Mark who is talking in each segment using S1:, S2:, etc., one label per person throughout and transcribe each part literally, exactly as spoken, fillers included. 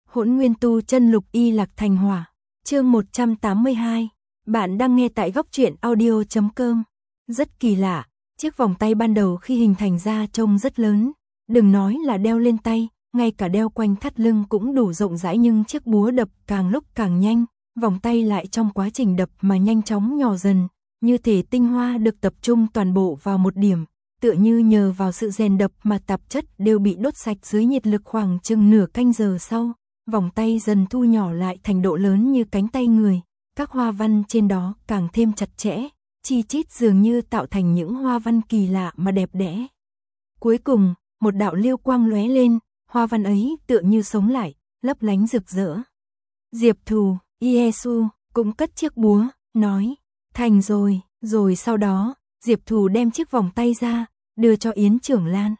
S1: Hỗn Nguyên Tu Chân Lục Y Lạc Thành Hỏa, chương một trăm tám mươi hai. Bạn đang nghe tại góc truyện audio chấm com. Rất kỳ lạ, chiếc vòng tay ban đầu khi hình thành ra trông rất lớn, đừng nói là đeo lên tay, ngay cả đeo quanh thắt lưng cũng đủ rộng rãi, nhưng chiếc búa đập càng lúc càng nhanh, vòng tay lại trong quá trình đập mà nhanh chóng nhỏ dần, như thể tinh hoa được tập trung toàn bộ vào một điểm, tựa như nhờ vào sự rèn đập mà tạp chất đều bị đốt sạch. Dưới nhiệt lực khoảng chừng nửa canh giờ sau, vòng tay dần thu nhỏ lại thành độ lớn như cánh tay người, các hoa văn trên đó càng thêm chặt chẽ, chi chít dường như tạo thành những hoa văn kỳ lạ mà đẹp đẽ. Cuối cùng, một đạo lưu quang lóe lên, hoa văn ấy tựa như sống lại, lấp lánh rực rỡ. Diệp Thù, Iesu cũng cất chiếc búa, nói, thành rồi, rồi sau đó, Diệp Thù đem chiếc vòng tay ra, đưa cho Yến Trưởng Lan.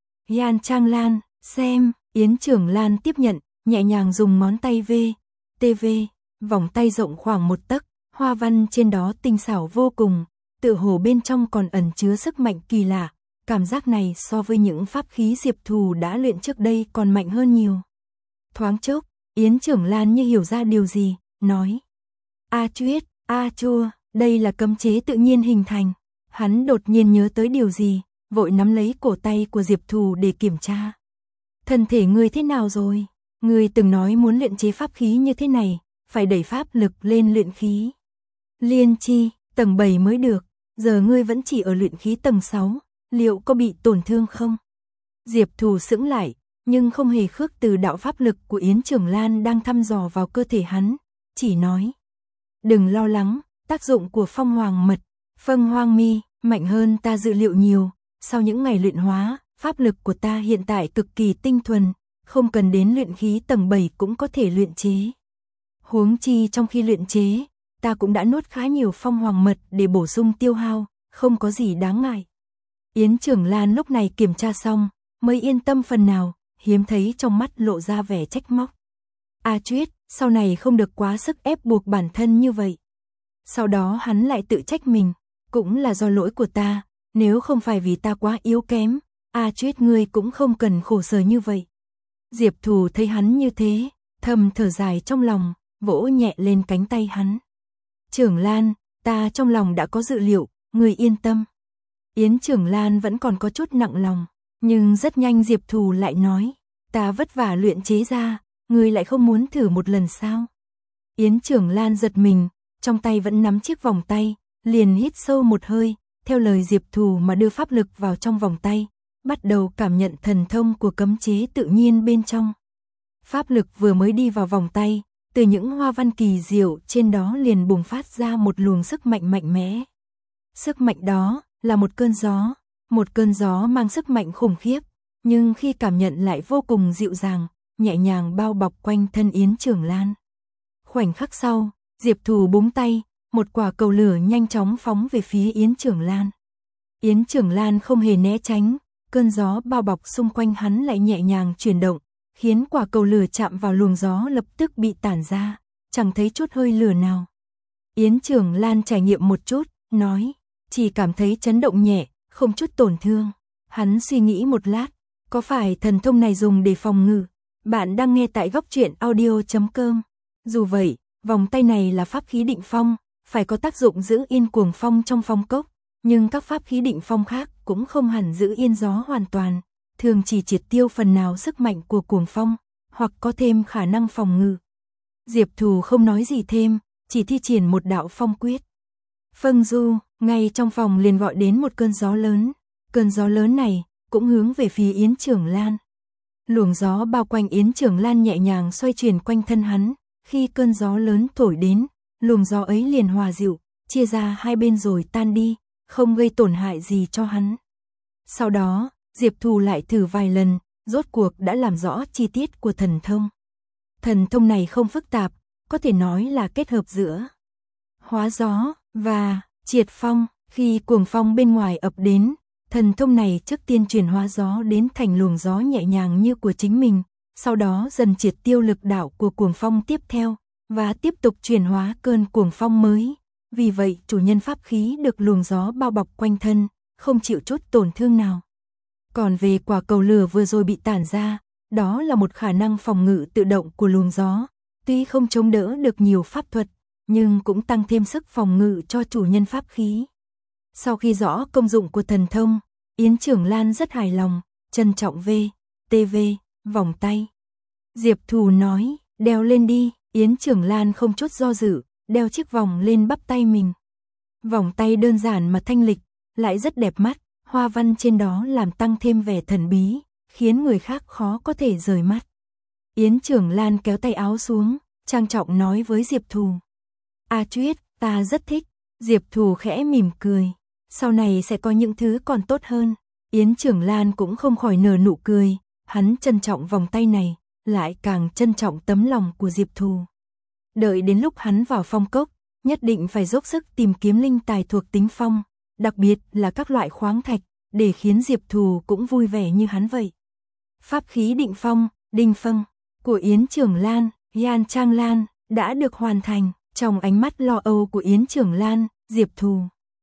S1: Yan Trang Lan, xem, Yến Trưởng Lan tiếp nhận, nhẹ nhàng dùng ngón tay V, tê vê, vòng tay rộng khoảng một tấc, hoa văn trên đó tinh xảo vô cùng, tựa hồ bên trong còn ẩn chứa sức mạnh kỳ lạ, cảm giác này so với những pháp khí Diệp Thù đã luyện trước đây còn mạnh hơn nhiều. Thoáng chốc, Yến Trưởng Lan như hiểu ra điều gì, nói, A Chuyết, A Chua, đây là cấm chế tự nhiên hình thành. Hắn đột nhiên nhớ tới điều gì, vội nắm lấy cổ tay của Diệp Thù để kiểm tra. Thân thể ngươi thế nào rồi? Ngươi từng nói muốn luyện chế pháp khí như thế này, phải đẩy pháp lực lên luyện khí liên chi, tầng bảy mới được, giờ ngươi vẫn chỉ ở luyện khí tầng sáu, liệu có bị tổn thương không? Diệp Thù sững lại, nhưng không hề khước từ đạo pháp lực của Yến Trưởng Lan đang thăm dò vào cơ thể hắn, chỉ nói, đừng lo lắng, tác dụng của phong hoàng mật, phân hoang mi, mạnh hơn ta dự liệu nhiều, sau những ngày luyện hóa, pháp lực của ta hiện tại cực kỳ tinh thuần, không cần đến luyện khí tầng bảy cũng có thể luyện chế. Huống chi trong khi luyện chế, ta cũng đã nuốt khá nhiều phong hoàng mật để bổ sung tiêu hao, không có gì đáng ngại. Yến Trưởng Lan lúc này kiểm tra xong, mới yên tâm phần nào, hiếm thấy trong mắt lộ ra vẻ trách móc. A Chuyết, sau này không được quá sức ép buộc bản thân như vậy. Sau đó hắn lại tự trách mình, cũng là do lỗi của ta, nếu không phải vì ta quá yếu kém, A Chuyết ngươi cũng không cần khổ sở như vậy. Diệp Thù thấy hắn như thế, thầm thở dài trong lòng, vỗ nhẹ lên cánh tay hắn. Trưởng Lan, ta trong lòng đã có dự liệu, ngươi yên tâm. Yến Trưởng Lan vẫn còn có chút nặng lòng, nhưng rất nhanh Diệp Thù lại nói, ta vất vả luyện chế ra, ngươi lại không muốn thử một lần sao? Yến Trưởng Lan giật mình, trong tay vẫn nắm chiếc vòng tay, liền hít sâu một hơi, theo lời Diệp Thù mà đưa pháp lực vào trong vòng tay, bắt đầu cảm nhận thần thông của cấm chế tự nhiên bên trong. Pháp lực vừa mới đi vào vòng tay, từ những hoa văn kỳ diệu trên đó liền bùng phát ra một luồng sức mạnh mạnh mẽ. Sức mạnh đó là một cơn gió, một cơn gió mang sức mạnh khủng khiếp, nhưng khi cảm nhận lại vô cùng dịu dàng, nhẹ nhàng bao bọc quanh thân Yến Trưởng Lan. Khoảnh khắc sau, Diệp Thù búng tay, một quả cầu lửa nhanh chóng phóng về phía Yến Trưởng Lan. Yến Trưởng Lan không hề né tránh, cơn gió bao bọc xung quanh hắn lại nhẹ nhàng chuyển động, khiến quả cầu lửa chạm vào luồng gió lập tức bị tản ra, chẳng thấy chút hơi lửa nào. Yến Trưởng Lan trải nghiệm một chút, nói, chỉ cảm thấy chấn động nhẹ, không chút tổn thương. Hắn suy nghĩ một lát, có phải thần thông này dùng để phòng ngự? Bạn đang nghe tại góc truyện audio chấm com. Dù vậy, vòng tay này là pháp khí định phong, phải có tác dụng giữ yên cuồng phong trong phong cốc, nhưng các pháp khí định phong khác cũng không hẳn giữ yên gió hoàn toàn, thường chỉ triệt tiêu phần nào sức mạnh của cuồng phong, hoặc có thêm khả năng phòng ngự. Diệp Thù không nói gì thêm, chỉ thi triển một đạo phong quyết. Phân du, ngay trong phòng liền gọi đến một cơn gió lớn, cơn gió lớn này cũng hướng về phía Yến Trưởng Lan. Luồng gió bao quanh Yến Trưởng Lan nhẹ nhàng xoay chuyển quanh thân hắn, khi cơn gió lớn thổi đến, luồng gió ấy liền hòa dịu, chia ra hai bên rồi tan đi, không gây tổn hại gì cho hắn. Sau đó, Diệp Thù lại thử vài lần, rốt cuộc đã làm rõ chi tiết của thần thông. Thần thông này không phức tạp, có thể nói là kết hợp giữa hóa gió và triệt phong. Khi cuồng phong bên ngoài ập đến, thần thông này trước tiên chuyển hóa gió đến thành luồng gió nhẹ nhàng như của chính mình, sau đó dần triệt tiêu lực đạo của cuồng phong tiếp theo, và tiếp tục chuyển hóa cơn cuồng phong mới. Vì vậy chủ nhân pháp khí được luồng gió bao bọc quanh thân, không chịu chút tổn thương nào. Còn về quả cầu lửa vừa rồi bị tản ra, đó là một khả năng phòng ngự tự động của luồng gió, tuy không chống đỡ được nhiều pháp thuật, nhưng cũng tăng thêm sức phòng ngự cho chủ nhân pháp khí. Sau khi rõ công dụng của thần thông, Yến Trưởng Lan rất hài lòng, trân trọng V, tê vê, vòng tay. Diệp Thù nói, đeo lên đi, Yến Trưởng Lan không chút do dự, đeo chiếc vòng lên bắp tay mình. Vòng tay đơn giản mà thanh lịch, lại rất đẹp mắt, hoa văn trên đó làm tăng thêm vẻ thần bí, khiến người khác khó có thể rời mắt. Yến Trưởng Lan kéo tay áo xuống, trang trọng nói với Diệp Thù. A Chuyết, ta rất thích. Diệp Thù khẽ mỉm cười. Sau này sẽ có những thứ còn tốt hơn. Yến Trưởng Lan cũng không khỏi nở nụ cười. Hắn trân trọng vòng tay này, lại càng trân trọng tấm lòng của Diệp Thù. Đợi đến lúc hắn vào phong cốc, nhất định phải dốc sức tìm kiếm linh tài thuộc tính phong, đặc biệt là các loại khoáng thạch, để khiến Diệp Thù cũng vui vẻ như hắn vậy. Pháp khí định phong, đinh phân, của Yến Trưởng Lan, Yan Trang Lan, đã được hoàn thành. Trong ánh mắt lo âu của Yến Trưởng Lan, Diệp Thù.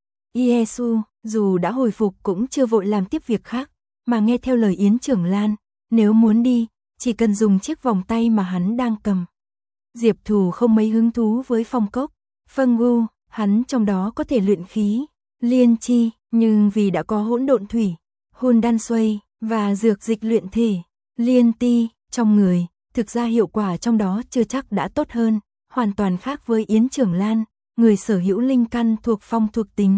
S1: Yesu, dù đã hồi phục cũng chưa vội làm tiếp việc khác, mà nghe theo lời Yến Trưởng Lan, nếu muốn đi, chỉ cần dùng chiếc vòng tay mà hắn đang cầm. Diệp Thù không mấy hứng thú với phong cốc, phân gu, hắn trong đó có thể luyện khí, liên chi, nhưng vì đã có hỗn độn thủy, hôn đan xuây, và dược dịch luyện thể, liên ti, trong người, thực ra hiệu quả trong đó chưa chắc đã tốt hơn. Hoàn toàn khác với Yến Trưởng Lan, người sở hữu linh căn thuộc phong thuộc tính.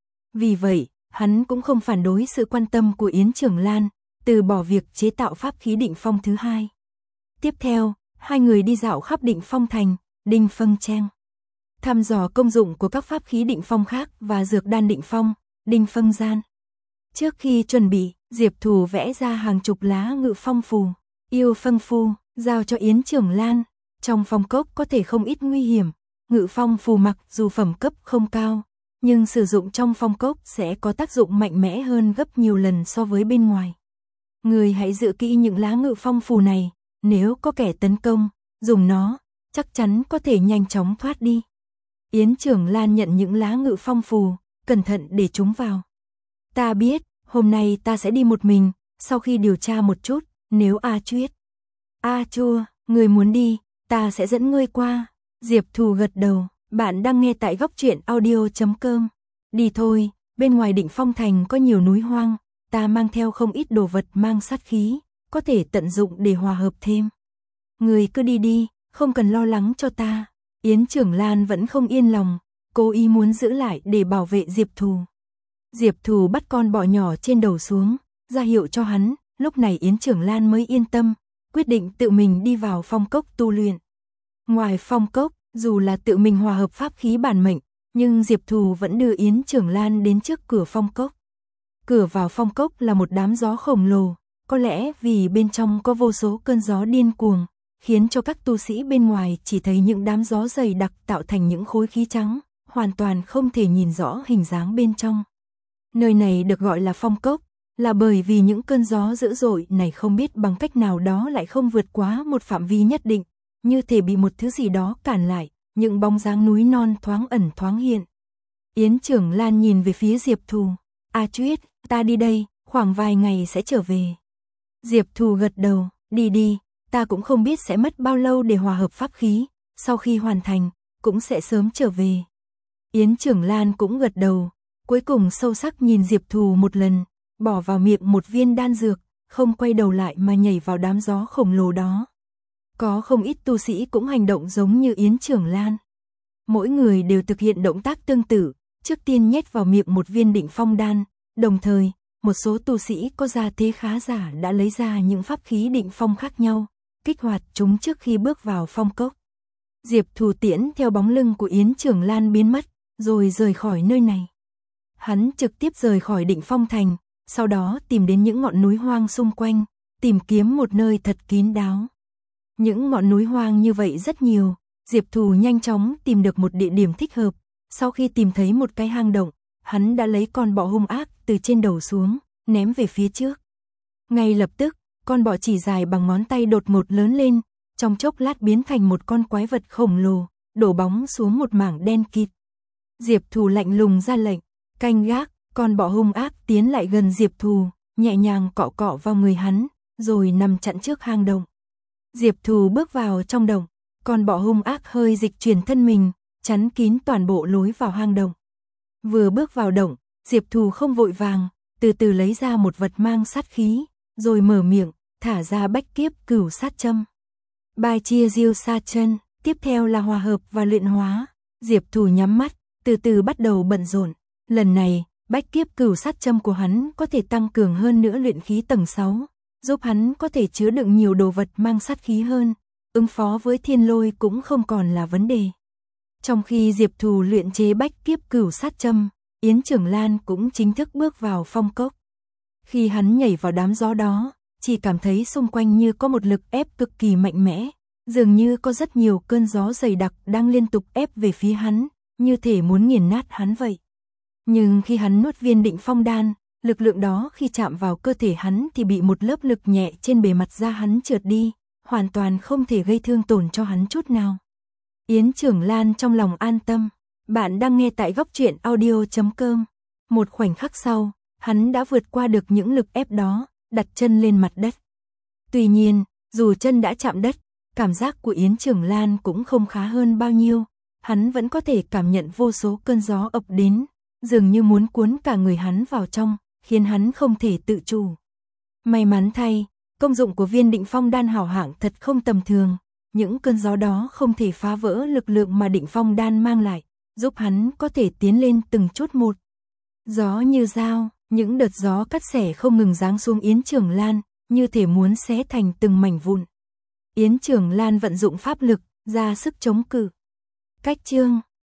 S1: Vì vậy, hắn cũng không phản đối sự quan tâm của Yến Trưởng Lan, từ bỏ việc chế tạo pháp khí định phong thứ hai. Tiếp theo, hai người đi dạo khắp định phong thành, Đinh Phân Trang. Thăm dò công dụng của các pháp khí định phong khác và dược đan định phong, Đinh Phân Gian. Trước khi chuẩn bị, Diệp Thù vẽ ra hàng chục lá ngự phong phù, yêu phân phu, giao cho Yến Trưởng Lan. Trong phong cốc có thể không ít nguy hiểm, ngự phong phù mặc dù phẩm cấp không cao, nhưng sử dụng trong phong cốc sẽ có tác dụng mạnh mẽ hơn gấp nhiều lần so với bên ngoài. Người hãy giữ kỹ những lá ngự phong phù này, nếu có kẻ tấn công, dùng nó, chắc chắn có thể nhanh chóng thoát đi. Yến Trưởng Lan nhận những lá ngự phong phù, cẩn thận để chúng vào. Ta biết, hôm nay ta sẽ đi một mình, sau khi điều tra một chút, nếu A Chuyết, A Chua, người muốn đi, ta sẽ dẫn ngươi qua. Diệp Thù gật đầu, bạn đang nghe tại góc truyện audio chấm com. Đi thôi, bên ngoài định phong thành có nhiều núi hoang, ta mang theo không ít đồ vật mang sát khí, có thể tận dụng để hòa hợp thêm. Ngươi cứ đi đi, không cần lo lắng cho ta. Yến Trưởng Lan vẫn không yên lòng, cố ý muốn giữ lại để bảo vệ Diệp Thù. Diệp Thù bắt con bò nhỏ trên đầu xuống, ra hiệu cho hắn, lúc này Yến Trưởng Lan mới yên tâm, quyết định tự mình đi vào phong cốc tu luyện. Ngoài phong cốc, dù là tự mình hòa hợp pháp khí bản mệnh, nhưng Diệp Thù vẫn đưa Yến Trưởng Lan đến trước cửa phong cốc. Cửa vào phong cốc là một đám gió khổng lồ, có lẽ vì bên trong có vô số cơn gió điên cuồng, khiến cho các tu sĩ bên ngoài chỉ thấy những đám gió dày đặc tạo thành những khối khí trắng, hoàn toàn không thể nhìn rõ hình dáng bên trong. Nơi này được gọi là phong cốc, là bởi vì những cơn gió dữ dội này không biết bằng cách nào đó lại không vượt quá một phạm vi nhất định, như thể bị một thứ gì đó cản lại, những bóng dáng núi non thoáng ẩn thoáng hiện. Yến Trưởng Lan nhìn về phía Diệp Thù, A Chuyết, ta đi đây, khoảng vài ngày sẽ trở về. Diệp Thù gật đầu, đi đi, ta cũng không biết sẽ mất bao lâu để hòa hợp pháp khí, sau khi hoàn thành, cũng sẽ sớm trở về. Yến Trưởng Lan cũng gật đầu, cuối cùng sâu sắc nhìn Diệp Thù một lần, bỏ vào miệng một viên đan dược, không quay đầu lại mà nhảy vào đám gió khổng lồ đó. Có không ít tu sĩ cũng hành động giống như Yến Trưởng Lan. Mỗi người đều thực hiện động tác tương tự, trước tiên nhét vào miệng một viên định phong đan, đồng thời, một số tu sĩ có gia thế khá giả đã lấy ra những pháp khí định phong khác nhau, kích hoạt chúng trước khi bước vào phong cốc. Diệp Thù tiễn theo bóng lưng của Yến Trưởng Lan biến mất, rồi rời khỏi nơi này. Hắn trực tiếp rời khỏi định phong thành, sau đó tìm đến những ngọn núi hoang xung quanh, tìm kiếm một nơi thật kín đáo. Những ngọn núi hoang như vậy rất nhiều, Diệp Thù nhanh chóng tìm được một địa điểm thích hợp. Sau khi tìm thấy một cái hang động, hắn đã lấy con bọ hung ác từ trên đầu xuống, ném về phía trước. Ngay lập tức, con bọ chỉ dài bằng ngón tay đột ngột lớn lên, trong chốc lát biến thành một con quái vật khổng lồ, đổ bóng xuống một mảng đen kịt. Diệp Thù lạnh lùng ra lệnh, canh gác, con bọ hung ác tiến lại gần Diệp Thù, nhẹ nhàng cọ cọ vào người hắn, rồi nằm chặn trước hang động. Diệp Thù bước vào trong động, con bọ hung ác hơi dịch chuyển thân mình, chắn kín toàn bộ lối vào hang động. Vừa bước vào động, Diệp Thù không vội vàng, từ từ lấy ra một vật mang sát khí, rồi mở miệng, thả ra bách kiếp cửu sát châm. Bài chia diêu sa chân, tiếp theo là hòa hợp và luyện hóa. Diệp Thù nhắm mắt, từ từ bắt đầu bận rộn. Lần này, bách kiếp cửu sát châm của hắn có thể tăng cường hơn nữa luyện khí tầng sáu, giúp hắn có thể chứa đựng nhiều đồ vật mang sát khí hơn, ứng phó với thiên lôi cũng không còn là vấn đề. Trong khi Diệp Thù luyện chế bách kiếp cửu sát châm, Yến Trưởng Lan cũng chính thức bước vào phong cốc. Khi hắn nhảy vào đám gió đó, chỉ cảm thấy xung quanh như có một lực ép cực kỳ mạnh mẽ, dường như có rất nhiều cơn gió dày đặc đang liên tục ép về phía hắn, như thể muốn nghiền nát hắn vậy. Nhưng khi hắn nuốt viên định phong đan, lực lượng đó khi chạm vào cơ thể hắn thì bị một lớp lực nhẹ trên bề mặt da hắn trượt đi, hoàn toàn không thể gây thương tổn cho hắn chút nào. Yến Trưởng Lan trong lòng an tâm. Bạn đang nghe tại góc truyện audio chấm com. Một khoảnh khắc sau, hắn đã vượt qua được những lực ép đó, đặt chân lên mặt đất. Tuy nhiên, dù chân đã chạm đất, cảm giác của Yến Trưởng Lan cũng không khá hơn bao nhiêu. Hắn vẫn có thể cảm nhận vô số cơn gió ập đến, dường như muốn cuốn cả người hắn vào trong, khiến hắn không thể tự chủ. May mắn thay, công dụng của viên định phong đan hảo hạng thật không tầm thường. Những cơn gió đó không thể phá vỡ lực lượng mà định phong đan mang lại, giúp hắn có thể tiến lên từng chút một. Gió như dao, những đợt gió cắt xẻ không ngừng giáng xuống Yến Trưởng Lan, như thể muốn xé thành từng mảnh vụn. Yến Trưởng Lan vận dụng pháp lực, ra sức chống cự. Cách chương